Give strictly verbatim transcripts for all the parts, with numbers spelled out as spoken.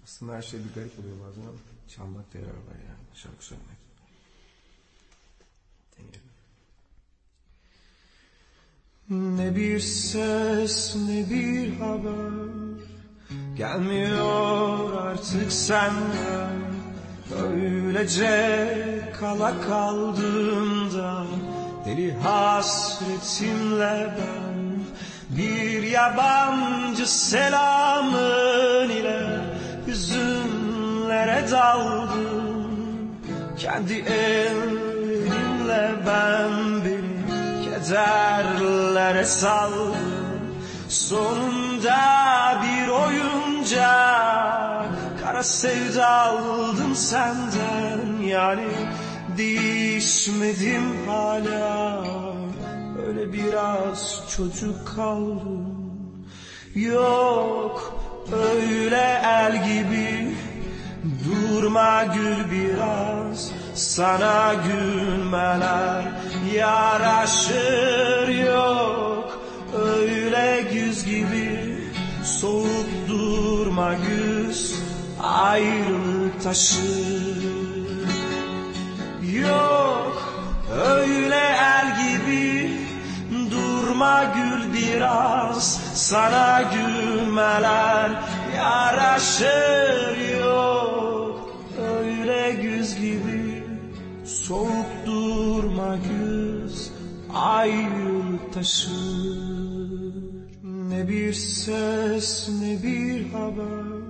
Aslında her şey bir garip oluyor bazen ama çalmakta yarar var yani, şarkı söylemek. Deneyelim. Ne bir ses ne bir haber gelmiyor artık senden. Öylece kala kaldığımda deli hasretimle ben bir yabancı selamın ile hüzünlere daldım. Kendi elimle ben beni kederlere saldım. Sonunda bir oyuncak kara sevda aldım senden. Yani değişmedim hala, öyle biraz çocuk kaldım. Yok öyle el gibi durma, gül biraz, sana gülmeler yaraşır. Yok öyle güz gibi soğuk durma, güz ayrılık taşır. Yok öyle el gibi durma, gül biraz, sana gülmeler yaraşır. Yok öyle güz gibi soğuk durma, güz ayrılık taşır. Ne bir ses ne bir haber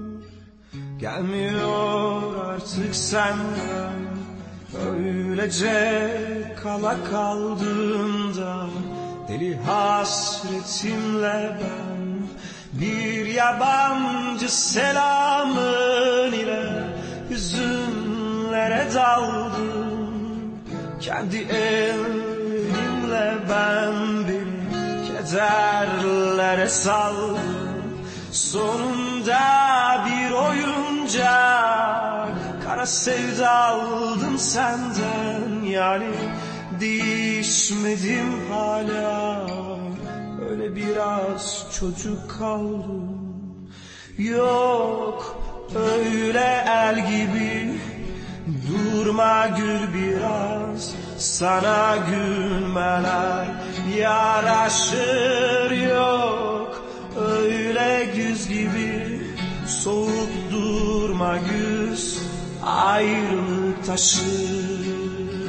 gelmiyor artık senden. Öylece kala kaldığımda deli hasretimle ben bir yabancı selamın ile hüzünlere daldım. Kendi elimle ben beni kederlere saldım. Sonunda bir oyuncak kara sevda aldım senden. Yani değişmedim hala, öyle biraz çocuk kaldım. Yok öyle el gibi durma, gül biraz, sana gülmeler yaraşır. Yok öyle güz gibi soğuk durma, güz ayrılık taşır.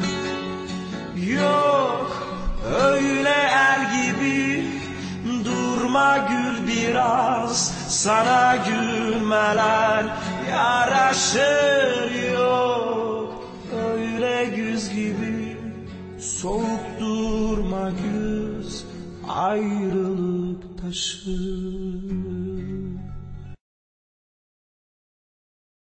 Yok öyle el gibi durma, gül biraz, sana gülmeler yaraşır. Yok öyle güz gibi soğuk durma, güz ayrılık taşır.